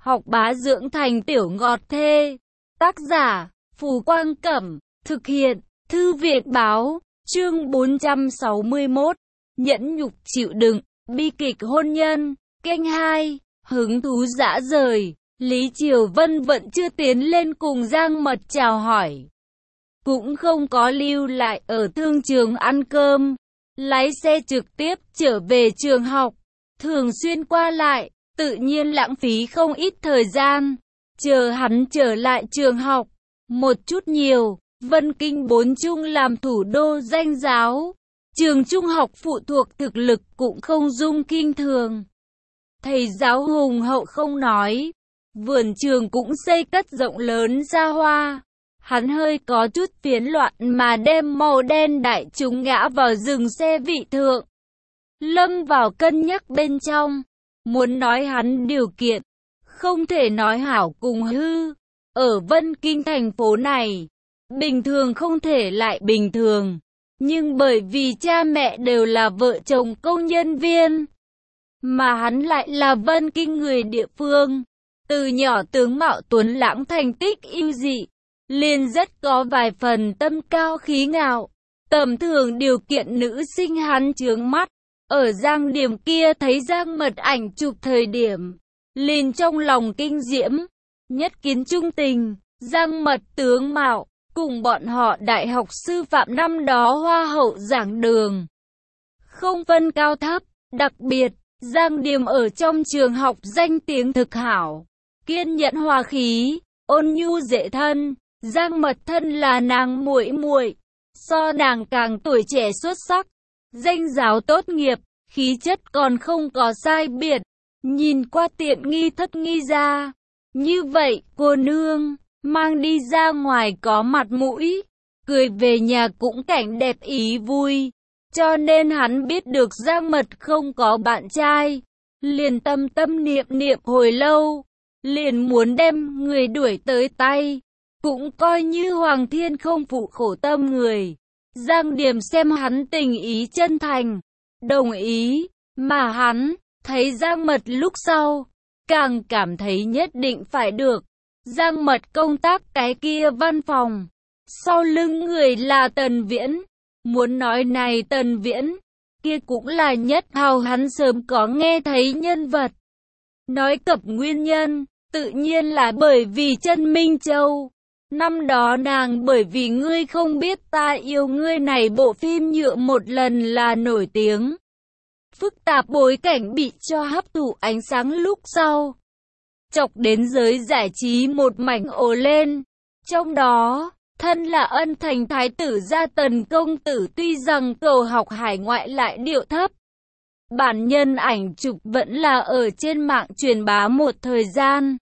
học bá dưỡng thành tiểu ngọt thê. Tác giả, Phù Quang Cẩm, thực hiện, Thư viện Báo, chương 461, nhẫn nhục chịu đựng, bi kịch hôn nhân, kênh 2, hứng thú dã rời. Lý Triều Vân vẫn chưa tiến lên cùng Giang Mật chào hỏi, cũng không có lưu lại ở thương trường ăn cơm, lái xe trực tiếp trở về trường học, thường xuyên qua lại, tự nhiên lãng phí không ít thời gian. Chờ hắn trở lại trường học, một chút nhiều, Vân Kinh bốn trung làm thủ đô danh giáo, trường trung học phụ thuộc thực lực cũng không dung kinh thường. Thầy giáo hùng hậu không nói, vườn trường cũng xây cất rộng lớn xa hoa. Hắn hơi có chút phiến loạn mà đem màu đen đại chúng ngã vào dừng xe vị thượng. Lâm vào cân nhắc bên trong, muốn nói hắn điều kiện, không thể nói hảo cùng hư. Ở Vân Kinh thành phố này, bình thường không thể lại bình thường. Nhưng bởi vì cha mẹ đều là vợ chồng công nhân viên, mà hắn lại là Vân Kinh người địa phương, từ nhỏ tướng mạo tuấn lãng thành tích ưu dị, liền rất có vài phần tâm cao khí ngạo. Tầm thường điều kiện nữ sinh hắn chướng mắt. Ở Giang Điểm kia thấy Giang Mật ảnh chụp thời điểm, liền trong lòng kinh diễm, nhất kiến trung tình. Giang Mật tướng mạo cùng bọn họ đại học sư phạm năm đó hoa hậu giảng đường, không phân cao thấp. Đặc biệt, Giang Điểm ở trong trường học danh tiếng thực hảo, kiên nhẫn hòa khí, ôn nhu dễ thân. Giang Mật thân là nàng muội muội, so nàng càng tuổi trẻ xuất sắc, danh giáo tốt nghiệp, khí chất còn không có sai biệt, nhìn qua tiện nghi thất nghi ra. Như vậy, cô nương, mang đi ra ngoài có mặt mũi, cười về nhà cũng cảnh đẹp ý vui. Cho nên hắn biết được Giang Mật không có bạn trai, liền tâm tâm niệm niệm hồi lâu, liền muốn đem người đuổi tới tay. Cũng coi như Hoàng Thiên không phụ khổ tâm người. Giang Điểm xem hắn tình ý chân thành, đồng ý, mà hắn thấy Giang Mật lúc sau, càng cảm thấy nhất định phải được. Giang Mật công tác cái kia văn phòng, sau lưng người là Tần Viễn. Muốn nói này Tần Viễn, kia cũng là nhất hào hắn sớm có nghe thấy nhân vật. Nói cập nguyên nhân, tự nhiên là bởi vì Chân Minh Châu. Năm đó nàng bởi vì Ngươi không biết ta yêu ngươi này bộ phim nhựa một lần là nổi tiếng. Phức tạp bối cảnh bị cho hấp thụ ánh sáng lúc sau, chọc đến giới giải trí một mảnh ồ lên. Trong đó, thân là ân thành thái tử gia Tần công tử tuy rằng cầu học hải ngoại lại điệu thấp, bản nhân ảnh chụp vẫn là ở trên mạng truyền bá một thời gian.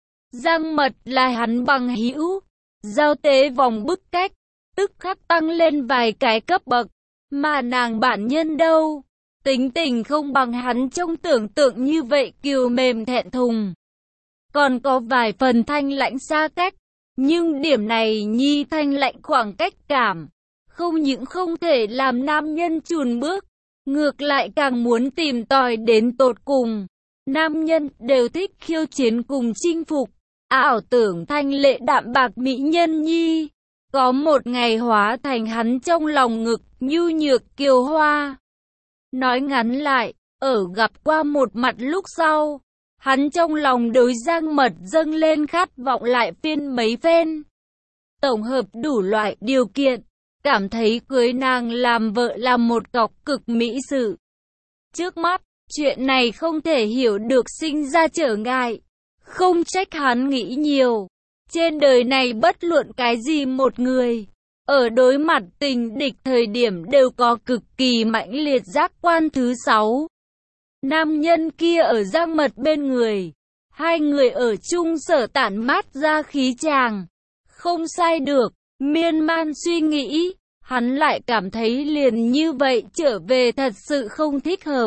Giang Mật là hắn bằng hữu, giao tế vòng bức cách, tức khắc tăng lên vài cái cấp bậc, mà nàng bản nhân đâu, tính tình không bằng hắn trong tưởng tượng như vậy kiều mềm thẹn thùng, còn có vài phần thanh lạnh xa cách, nhưng điểm này nhi thanh lạnh khoảng cách cảm, không những không thể làm nam nhân chùn bước, ngược lại càng muốn tìm tòi đến tột cùng. Nam nhân đều thích khiêu chiến cùng chinh phục, ảo tưởng thanh lệ đạm bạc mỹ nhân nhi, có một ngày hóa thành hắn trong lòng ngực nhu nhược kiều hoa. Nói ngắn lại, ở gặp qua một mặt lúc sau, hắn trong lòng đối Giang Mật dâng lên khát vọng lại phiên mấy phen. Tổng hợp đủ loại điều kiện, cảm thấy cưới nàng làm vợ là một cọc cực mỹ sự. Trước mắt, chuyện này không thể hiểu được sinh ra trở ngại. Không trách hắn nghĩ nhiều. Trên đời này bất luận cái gì một người, ở đối mặt tình địch thời điểm đều có cực kỳ mãnh liệt giác quan thứ 6. Nam nhân kia ở Giang Mật bên người, hai người ở chung sở tản mát ra khí chàng. Không sai được, miên man suy nghĩ, hắn lại cảm thấy liền như vậy trở về thật sự không thích hợp.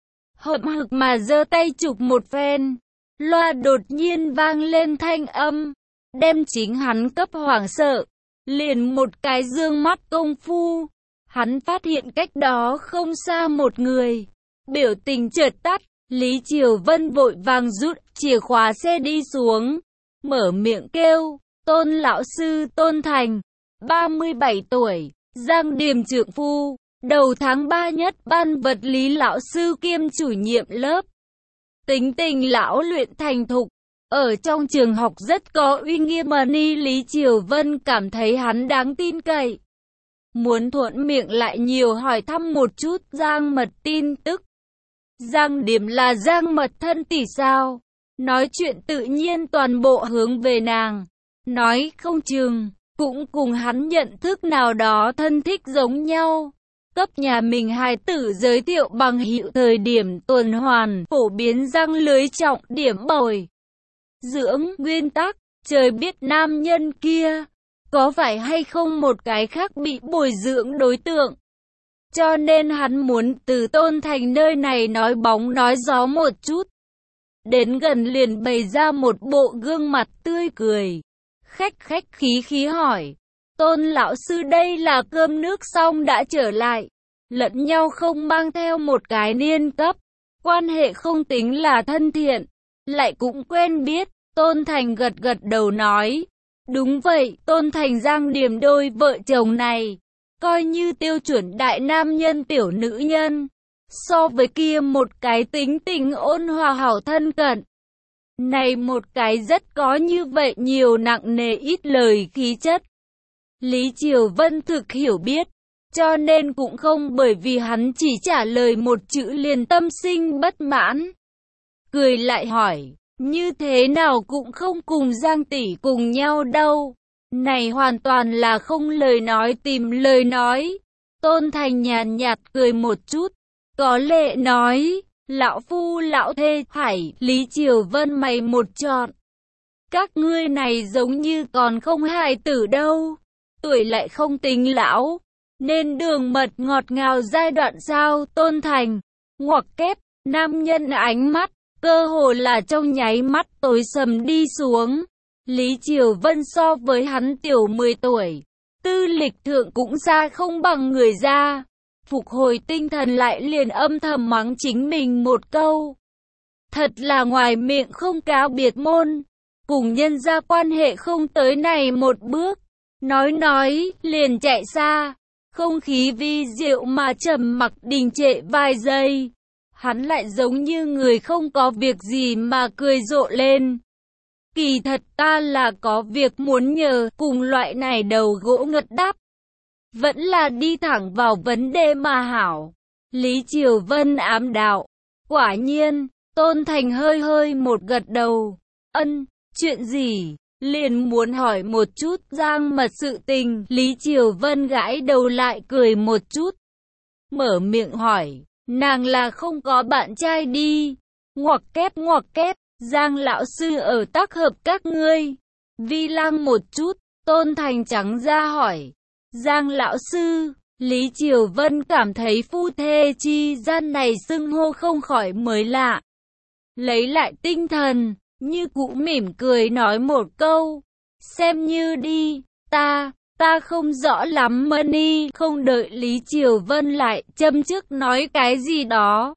Hậm hực mà giơ tay chụp một phen, loa đột nhiên vang lên thanh âm, đem chính hắn cấp hoảng sợ. Liền một cái dương mắt công phu, hắn phát hiện cách đó không xa một người. Biểu tình chợt tắt, Lý Triều Vân vội vàng rút chìa khóa xe đi xuống, mở miệng kêu, Tôn lão sư Tôn Thành, 37 tuổi, Giang Điềm trượng phu, đầu tháng 3 nhất ban vật lý lão sư kiêm chủ nhiệm lớp. Tính tình lão luyện thành thục, ở trong trường học rất có uy nghiêm. Lý Triều Vân cảm thấy hắn đáng tin cậy. Muốn thuận miệng lại nhiều hỏi thăm một chút Giang Mật tin tức. Giang Điềm là Giang Mật thân tỷ sao? Nói chuyện tự nhiên toàn bộ hướng về nàng. Nói không chừng, cũng cùng hắn nhận thức nào đó thân thích giống nhau. Cấp nhà mình hài tử giới thiệu bằng hữu thời điểm tuần hoàn, phổ biến răng lưới trọng điểm bồi dưỡng nguyên tắc, trời biết nam nhân kia có phải hay không một cái khác bị bồi dưỡng đối tượng. Cho nên hắn muốn từ Tôn Thành nơi này nói bóng nói gió một chút. Đến gần liền bày ra một bộ gương mặt tươi cười. Khách khí khí hỏi, Tôn lão sư đây là cơm nước xong đã trở lại. Lẫn nhau không mang theo một cái niên cấp. Quan hệ không tính là thân thiện. Lại cũng quen biết. Tôn Thành gật gật đầu nói. Đúng vậy, Tôn Thành Giang Điềm đôi vợ chồng này. Coi như tiêu chuẩn đại nam nhân tiểu nữ nhân. So với kia một cái tính tình ôn hòa hảo thân cận. Này một cái rất có như vậy nhiều nặng nề ít lời khí chất. Lý Triều Vân thực hiểu biết. Cho nên cũng không bởi vì hắn chỉ trả lời một chữ liền tâm sinh bất mãn. Cười lại hỏi, như thế nào cũng không cùng Giang tỷ cùng nhau đâu. Này hoàn toàn là không lời nói tìm lời nói. Tôn Thành nhàn nhạt cười một chút. Có lệ nói, lão phu lão thê hải, Lý Triều Vân mày một trọn. Các ngươi này giống như còn không hài tử đâu. Tuổi lại không tính lão. Nên đường mật ngọt ngào giai đoạn sao? Tôn Thành, ngoặc kép, nam nhân ánh mắt, cơ hồ là trong nháy mắt tối sầm đi xuống. Lý Triều Vân so với hắn tiểu 10 tuổi, tư lịch thượng cũng xa không bằng người ra. Phục hồi tinh thần lại liền âm thầm mắng chính mình một câu. Thật là ngoài miệng không cáo biệt môn, cùng nhân ra quan hệ không tới này một bước. Nói, liền chạy xa. Không khí vi diệu mà trầm mặc đình trệ vài giây. Hắn lại giống như người không có việc gì mà cười rộ lên. Kỳ thật ta là có việc muốn nhờ, cùng loại này đầu gỗ ngật đáp. Vẫn là đi thẳng vào vấn đề mà hảo. Lý Triều Vân ám đạo. Quả nhiên, Tôn Thành hơi một gật đầu. Ân, chuyện gì? Liền muốn hỏi một chút Giang Mật sự tình. Lý Triều Vân gãi đầu lại cười một chút. Mở miệng hỏi, nàng là không có bạn trai đi. Ngoặc kép, Giang lão sư ở tác hợp các ngươi. Vi lăng một chút, Tôn Thành trắng ra hỏi. Giang lão sư, Lý Triều Vân cảm thấy phu thê chi gian này xưng hô không khỏi mới lạ. Lấy lại tinh thần, như cũ mỉm cười nói một câu. Xem như đi, ta không rõ lắm Money. Không đợi Lý Triều Vân lại châm trước nói cái gì đó.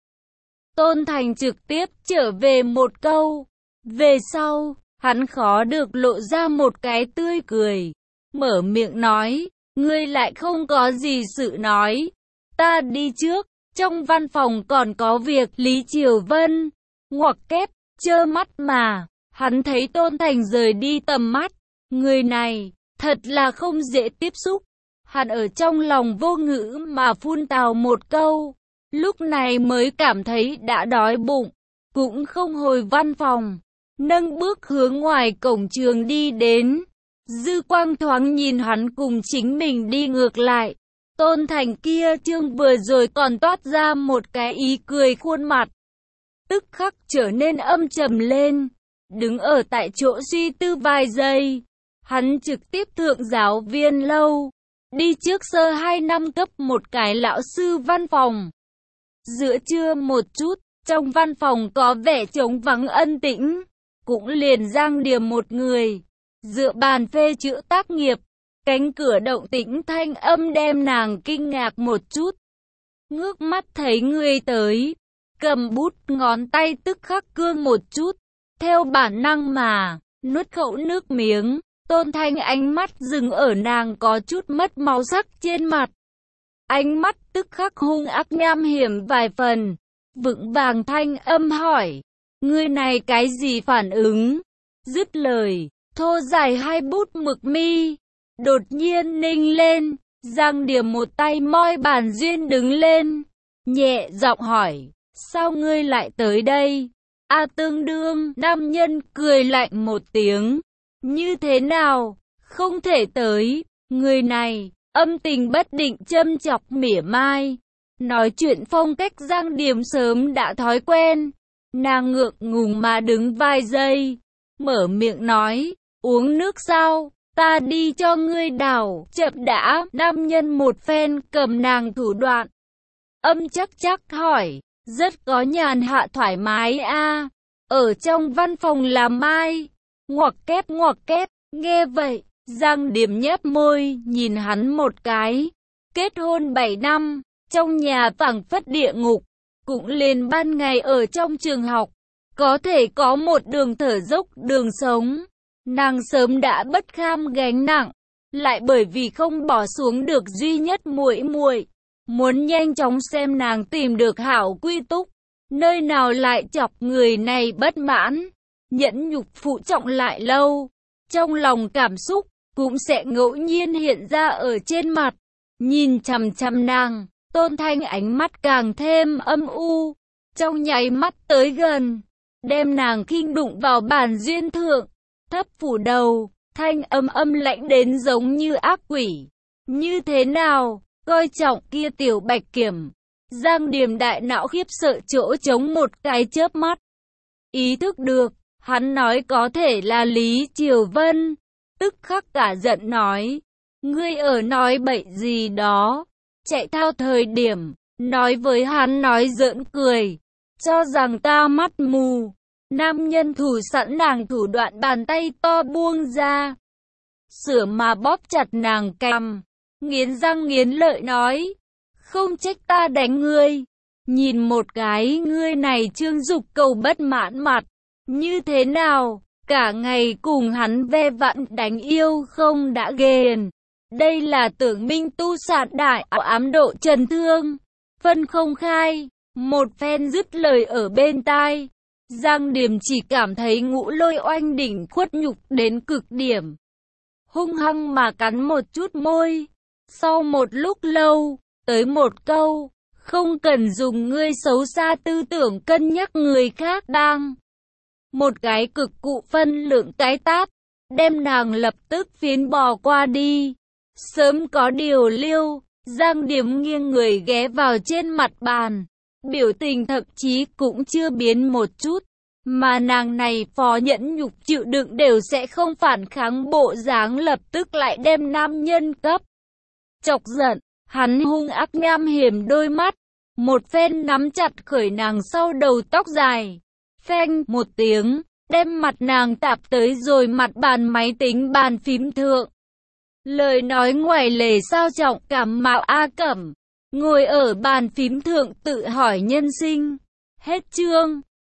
Tôn Thành trực tiếp trở về một câu. Về sau, hắn khó được lộ ra một cái tươi cười. Mở miệng nói, ngươi lại không có gì sự nói. Ta đi trước, trong văn phòng còn có việc. Lý Triều Vân, ngoặc kép, trơ mắt mà. Hắn thấy Tôn Thành rời đi tầm mắt. Người này, thật là không dễ tiếp xúc. Hắn ở trong lòng vô ngữ mà phun tào một câu. Lúc này mới cảm thấy đã đói bụng. Cũng không hồi văn phòng. Nâng bước hướng ngoài cổng trường đi đến. Dư quang thoáng nhìn hắn cùng chính mình đi ngược lại. Tôn Thành kia trương vừa rồi còn toát ra một cái ý cười khuôn mặt. Tức khắc trở nên âm trầm lên. Đứng ở tại chỗ suy tư vài giây. Hắn trực tiếp thượng giáo viên lâu. Đi trước sơ 2 năm cấp một cái lão sư văn phòng. Giữa trưa một chút, trong văn phòng có vẻ trống vắng ân tĩnh. Cũng liền Giang Điềm một người. Dựa bàn phê chữa tác nghiệp. Cánh cửa động tĩnh thanh âm đem nàng kinh ngạc một chút. Ngước mắt thấy người tới. Cầm bút ngón tay tức khắc cương một chút. theo bản năng mà nuốt khẩu nước miếng. Tôn Thanh ánh mắt dừng ở nàng có chút mất màu sắc trên mặt. Ánh mắt tức khắc hung ác nham hiểm vài phần. Vững vàng thanh âm hỏi, ngươi này cái gì phản ứng? Dứt lời, thô dài hai bút mực mi đột nhiên ninh lên. Giang Điểm một tay moi bàn duyên đứng lên, nhẹ giọng hỏi, sao ngươi lại tới đây? Tương đương, nam nhân cười lạnh một tiếng, như thế nào, không thể tới. Người này, âm tình bất định châm chọc mỉa mai. Nói chuyện phong cách Giang Điểm sớm đã thói quen. Nàng ngượng ngùng mà đứng vài giây, mở miệng nói, uống nước sao? Ta đi cho ngươi đảo. Chậm đã, nam nhân một phen cầm nàng thủ đoạn. Âm chắc hỏi, rất có nhàn hạ thoải mái a. Ở trong văn phòng làm mai. Ngoặc kép, nghe vậy, Giang Điểm nhếch môi, nhìn hắn một cái. Kết hôn 7 năm, trong nhà phảng phất địa ngục, cũng liền ban ngày ở trong trường học, có thể có một đường thở dốc, đường sống. Nàng sớm đã bất kham gánh nặng, lại bởi vì không bỏ xuống được duy nhất muội muội, muốn nhanh chóng xem nàng tìm được hảo quy túc, nơi nào lại chọc người này bất mãn. Nhẫn nhục phụ trọng lại lâu, trong lòng cảm xúc cũng sẽ ngẫu nhiên hiện ra ở trên mặt. Nhìn chằm chằm nàng, Tôn Thanh ánh mắt càng thêm âm u, trong nháy mắt tới gần, đem nàng khinh đụng vào bàn duyên thượng, thấp phủ đầu, thanh âm lãnh đến giống như ác quỷ. Như thế nào, coi trọng kia tiểu bạch kiểm? Giang Điểm đại não khiếp sợ chỗ trống một cái chớp mắt. Ý thức được, hắn nói có thể là Lý Triều Vân, tức khắc cả giận nói, ngươi ở nói bậy gì đó? Chạy thao thời điểm, nói với hắn nói giỡn cười, cho rằng ta mắt mù. Nam nhân thủ sẵn nàng thủ đoạn, bàn tay to buông ra, sửa mà bóp chặt nàng cằm, nghiến răng nghiến lợi nói, không trách ta đánh ngươi. Nhìn một cái ngươi này Trương Dục Cầu bất mãn mặt, như thế nào, cả ngày cùng hắn ve vãn đánh yêu không đã ghiền. Đây là Tưởng Minh tu sạt đại ám độ trần thương, phân không khai. Một phen dứt lời ở bên tai, Giang Điểm chỉ cảm thấy ngũ lôi oanh đỉnh, khuất nhục đến cực điểm. Hung hăng mà cắn một chút môi. Sau một lúc lâu, tới một câu, không cần dùng ngươi xấu xa tư tưởng cân nhắc người khác đang. Một cái cực cụ phân lượng cái tát, đem nàng lập tức phiến bò qua đi. Sớm có điều liêu, Giang Điểm nghiêng người ghé vào trên mặt bàn, biểu tình thậm chí cũng chưa biến một chút, mà nàng này phó nhẫn nhục chịu đựng đều sẽ không phản kháng bộ dáng lập tức lại đem nam nhân cấp chọc giận. Hắn hung ác nham hiểm đôi mắt, một phen nắm chặt khởi nàng sau đầu tóc dài, phanh một tiếng, đem mặt nàng tạp tới rồi mặt bàn máy tính bàn phím thượng. Lời nói ngoài lề sao trọng cảm mạo A Cẩm, ngồi ở bàn phím thượng tự hỏi nhân sinh. Hết chương.